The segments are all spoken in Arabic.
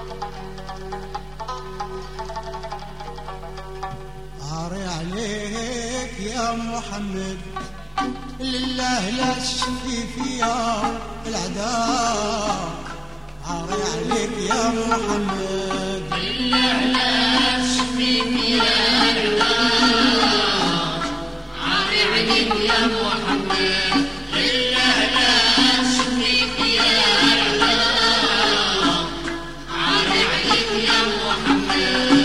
عاري عليك يا محمد لله لا تشفي فيها العداء. عاري عليك يا محمد لله لا تشفي فيها العداء. عاري عليك يا محمد لله لا تشفي فيها العداء. عاري عليك يا محمد.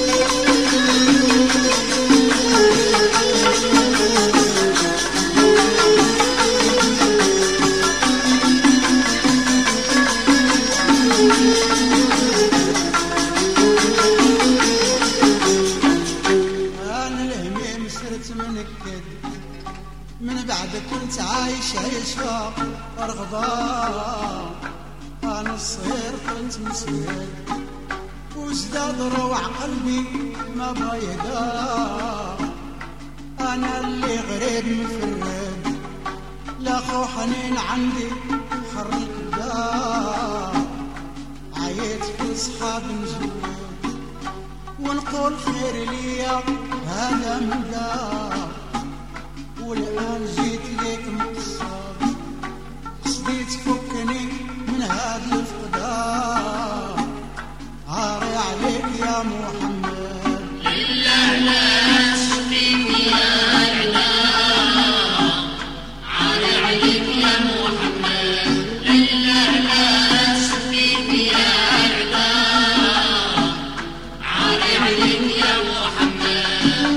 من بعد كنت عايش عيشة رغضاء. أنا الصغير كنت مسير وازداد روع قلبي ما بيدا. أنا اللي غريب مفرد لا خو حنين عندي حرك الدار. عيت في صحاب نجود ونقول خير ليا هذا مدار. والآن جيت ليك مقصر قصدي تفكني من هاد الفقدان. عاري عليك يا محمد لله لا تشفي فيها العداء. عاري عليك يا محمد لله لا تشفي فيها العداء. عاري عليك يا محمد.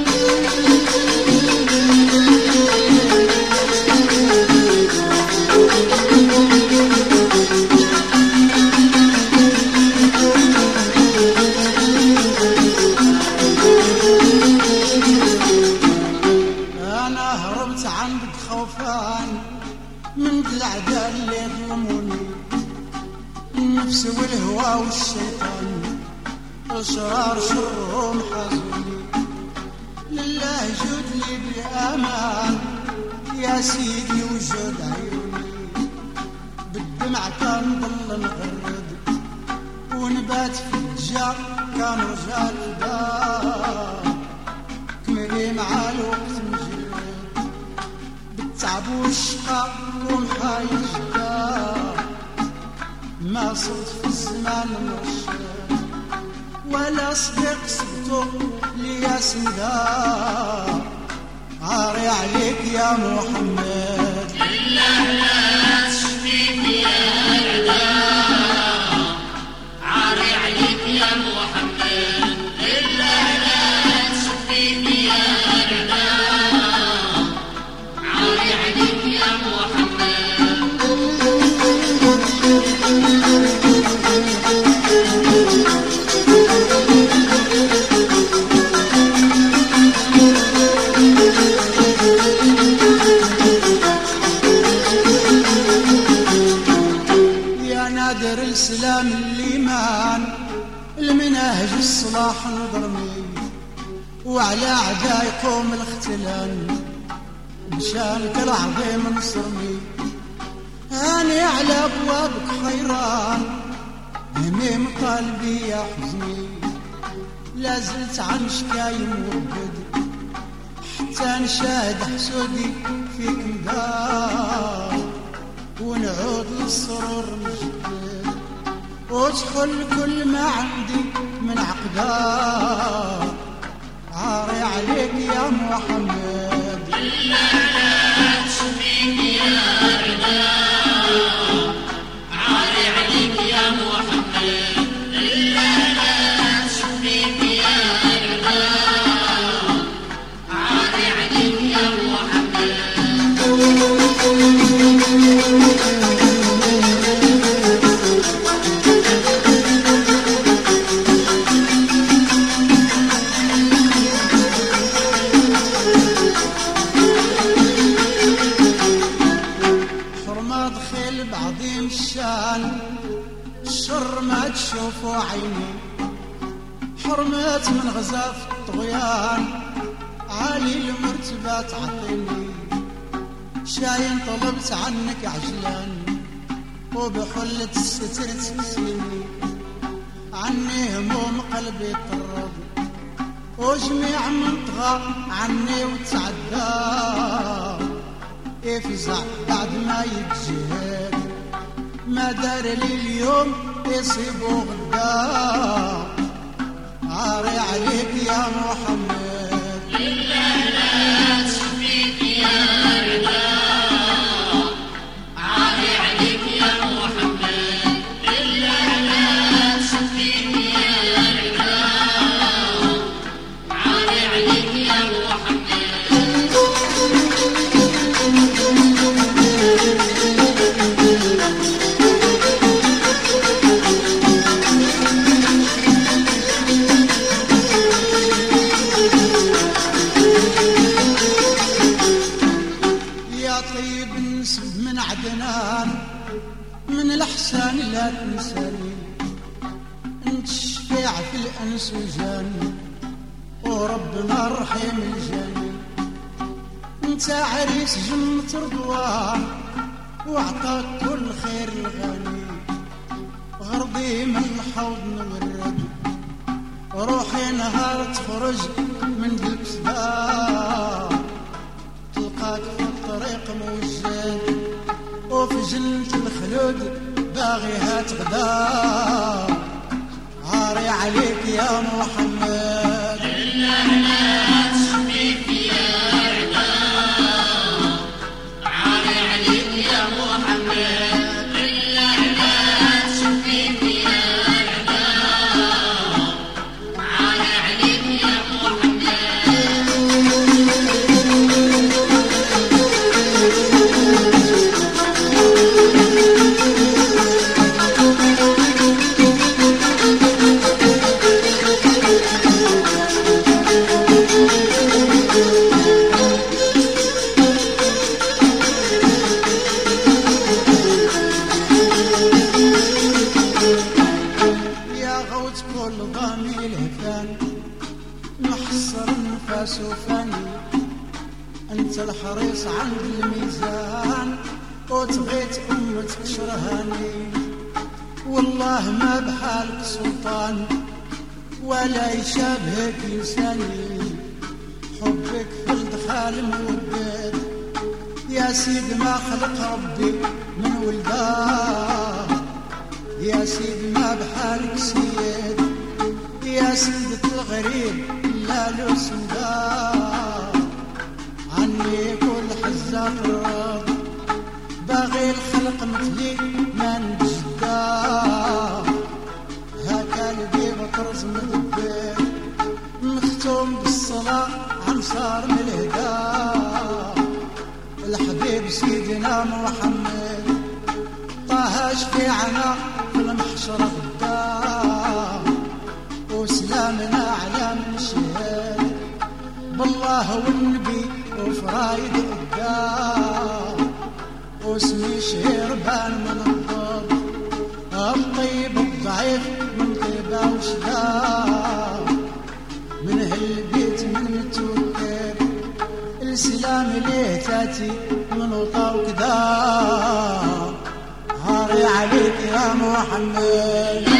من الأعداء اللي ظلموني النفس والهوى والشيطان أشرار شرهم حازوني. لله جود لي بالأمان يا سيدي وجود عيوني. بالدمع كان ضل نغرد ونبات في الدجا كان رجال فدار. كملي مع الوقت مجرد بالتعب والشقاء ومحايل جدار. ما صرت في الزمان مرشد ولا صديق سبتو ليا سندار. عاري عليك يا محمد لله لا تشفي فيها العداء. عاري عليك يا محمد لله لا تشفي فيها العداء. عاري عليك يا محمد. يا نادر السلام الإيمان المناهج الصلاح نضرمي وعلى أعداء يقوم الاختلال مشانك العظيم نصرمي. هاني على أبوابك حيران هميم قلبي يا حزني. لازلت عن شكاي موجد حتى نشاهد حسودي فيك مدار. ونعود للسرور مجدد وتحل كل ما عندي من عقدار. عاري عليك يا محمد لله لا تشفي فيها العداء. عاري عليك يا محمد لله لا تشفي فيها العداء. عاري عليك يا محمد. بعظيم الشان الشر ما تشوفوا عيني. حرمت من غزاف الطغيان عالي المرتبة تعطيني. شاين طلبت عنك عجلان وبحلة الستر تكسيني. قلبي طرب وجميع من طغى عني وتعدى يفزع بعد ما يتجهد ما دار لي اليوم يصيبه غدا عاري عليك يا محمد إلا لا تشفيك يا رضا عاري عليك يا محمد إلا لا تشفيك يا رضا عاري عليك يا محمد من عدنان من الأحسان لا تنساني انت الشفيع في الأنس وجاني وربنا الرحيم الجاني انت عريس جنة رضوان واعطاك كل خير الغني غرضي من الحوض نورد روحي نهار تخرج من البسدار تلقاك في الطريق موجد وفي جنة الخلود باغيها تغدا عاري عليك يا محمد إلا لا تشفيك يا رضا عاري عليك يا محمد إلا لا تشفيك يا رضا عاري عليك يا محمد انت الحريص عند الميزان وتغيت امتك شرهاني والله ما بحالك سلطان ولا يشابهك لساني حبك في الدخال مودد يا سيد ما خلق ربي من ولدان يا سيد ما بحالك سيد يا سيدة الغريب لا له سندان عني كل حزة في الرضا باغي الخلق مثلي ما نجدا هكا قلبي بطرز مدبر مختوم بالصلاة عنصار من الهدى الحبيب سيدنا محمد طه شفيعنا في المحشر غدا وسلامنا على من شهد بالله والنبي وفرايد قدام واسمي شهربان من الضب الطيب الضعيف من طيبة وشدام من هالبيت من توكل السلام ليه تاتي من وطا وكدا هاري عليك يا محمد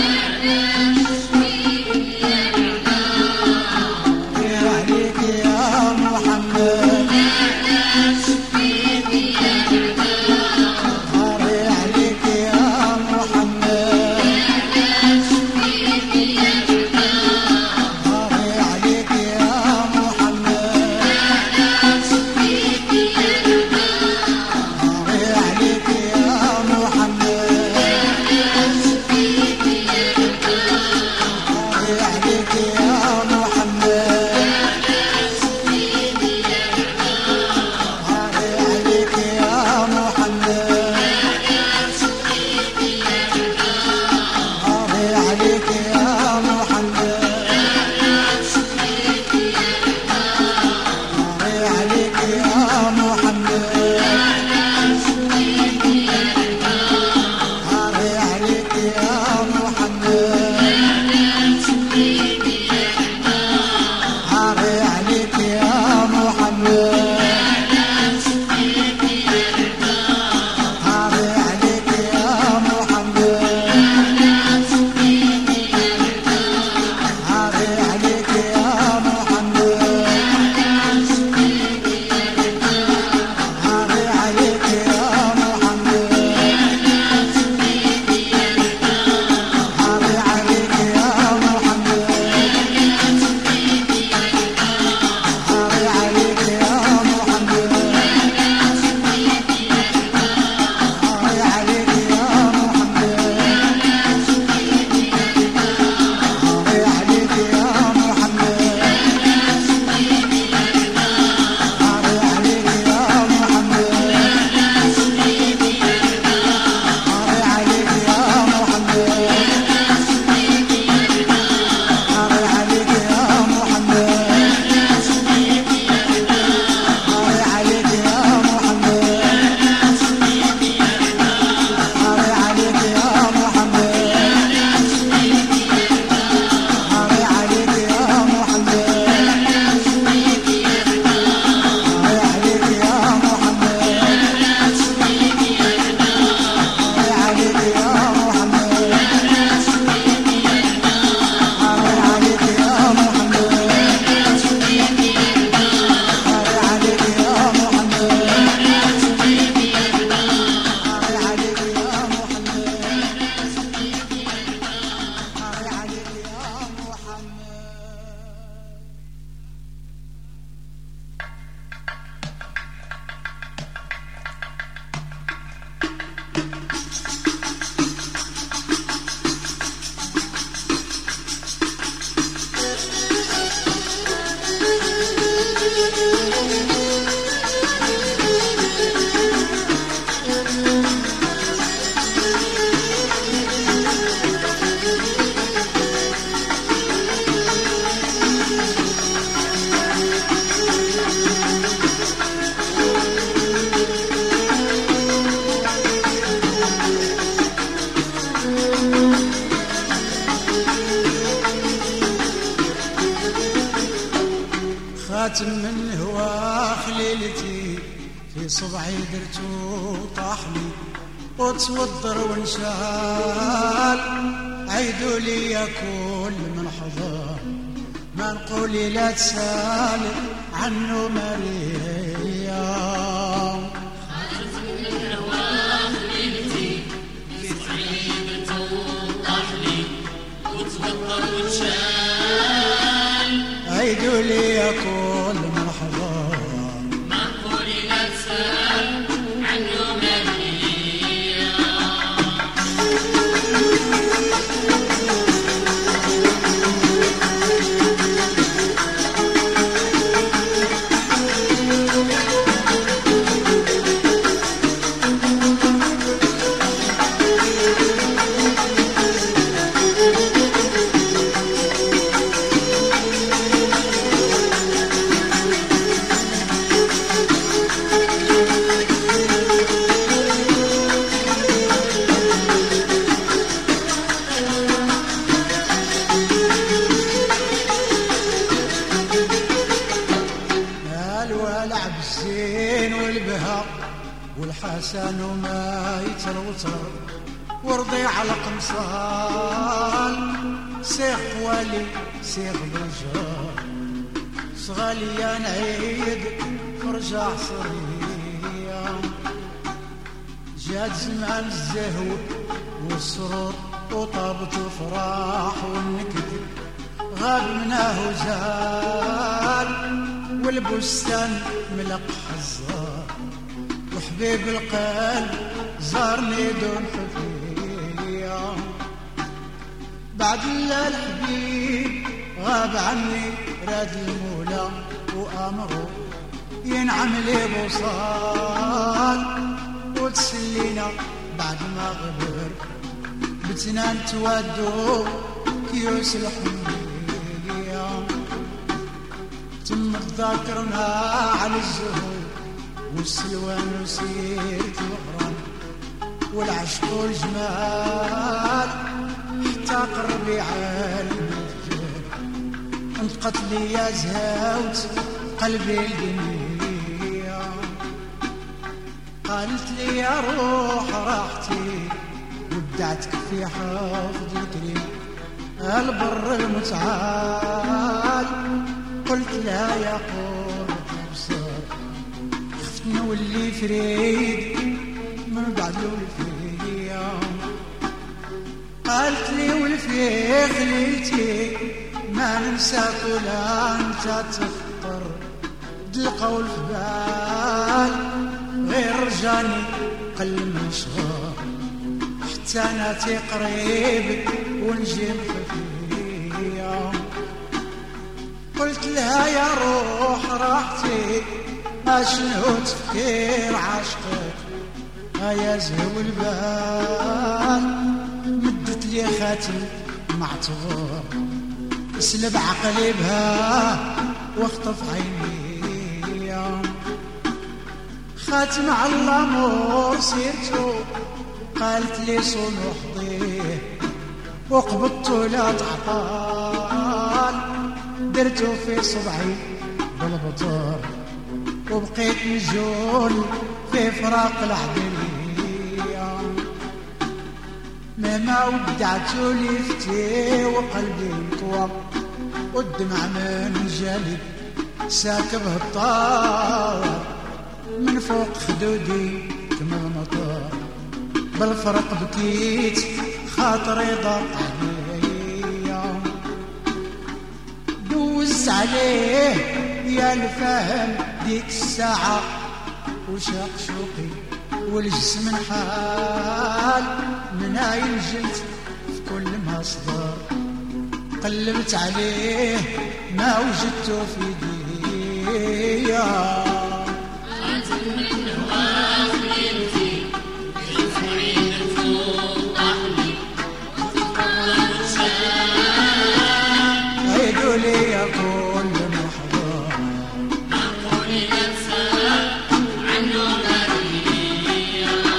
خاتم من هوا خليلتي في صبعي درتو طاحلي وتوضر وانشال عيدوا لي كل من حضر ما نقولي لا تسال عنه مريم خاتم من هوا خليلتي في صبعي درتو طاحلي وتوضر وانشال عيدوا لي كل من حضر ما نقولي لا تسال عنه مريم الولع بالزين والبهاء والحسن وما يتروتر ورضيع القمصان سيخ ولي سيخ بجار صغالي نعيد فرجع صريا جات زمان الزهو والسرور وطابت الفراح والنكد غاب منه زال والبستان ملق حزار وحبيب القلب زارني دون حفية بعد الحبيب غاب عني راد المولى وأمره ينعم لي بوصال وتسلينا بعد ما غبر بتنان توادو كيوس الحمية تم تذاكرنا على الزهور والسلوان وسيرة الغرام والعشق والجمال حتى قربي على المفجر انطقت لي يا زهوت قلبي الدنيا قالت لي يا روح راحتي ودعتك في حافظ الكريم البر المتعال قلت لا يا قرة أبصر خفت نولي فريد من بعد الولفية قالت لي ولفي خليلتي ما ننساك ولا انت تخطر القول في بال غير رجاني قل من شهر حتى انا قريب ونجي مخفيه قلت لها يا روح راحتي اشنو تفكير عشقك يا زهو البال مدت لي خاتم معتبر اسلب عقلي بها واخطف عيني خاتم على الامور سيرتو قالت لي صون وحضيه وقبضتو لا تعطال درتو في صبعي بالبطر وبقيت مجول في فراق العدلية مهما ودعتو لفتي وقلبي انطوى والدمع من جالي ساكب الطاور من فوق خدودي كما المطر بالفرق بكيت خاطري ضاق عليا دوز عليه يا الفهم ديك الساعة وشاق شوقي والجسم حال من عين جلت في كل مصدر قلبت عليه ما وجدته في ايديا عيدوا لي يا كل محضر معقولي ننسى عنه مريم.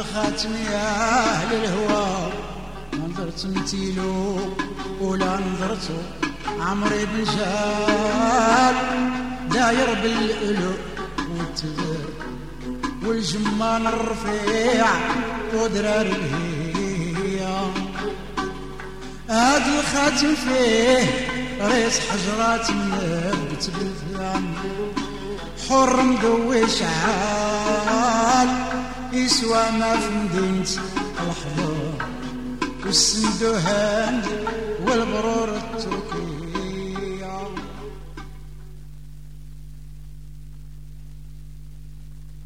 الخاتم يا أهل الهوى ما نظرت متيلو ولا نظرتو عمري بن جال داير بالقلوب والتذر والجمان الرفيع ودرار الهيا هاد الخاتم فيه ريس حجرات منبت بالفيام حر مدوي شعال يسوى ما في مدينة الحضور والسندوهان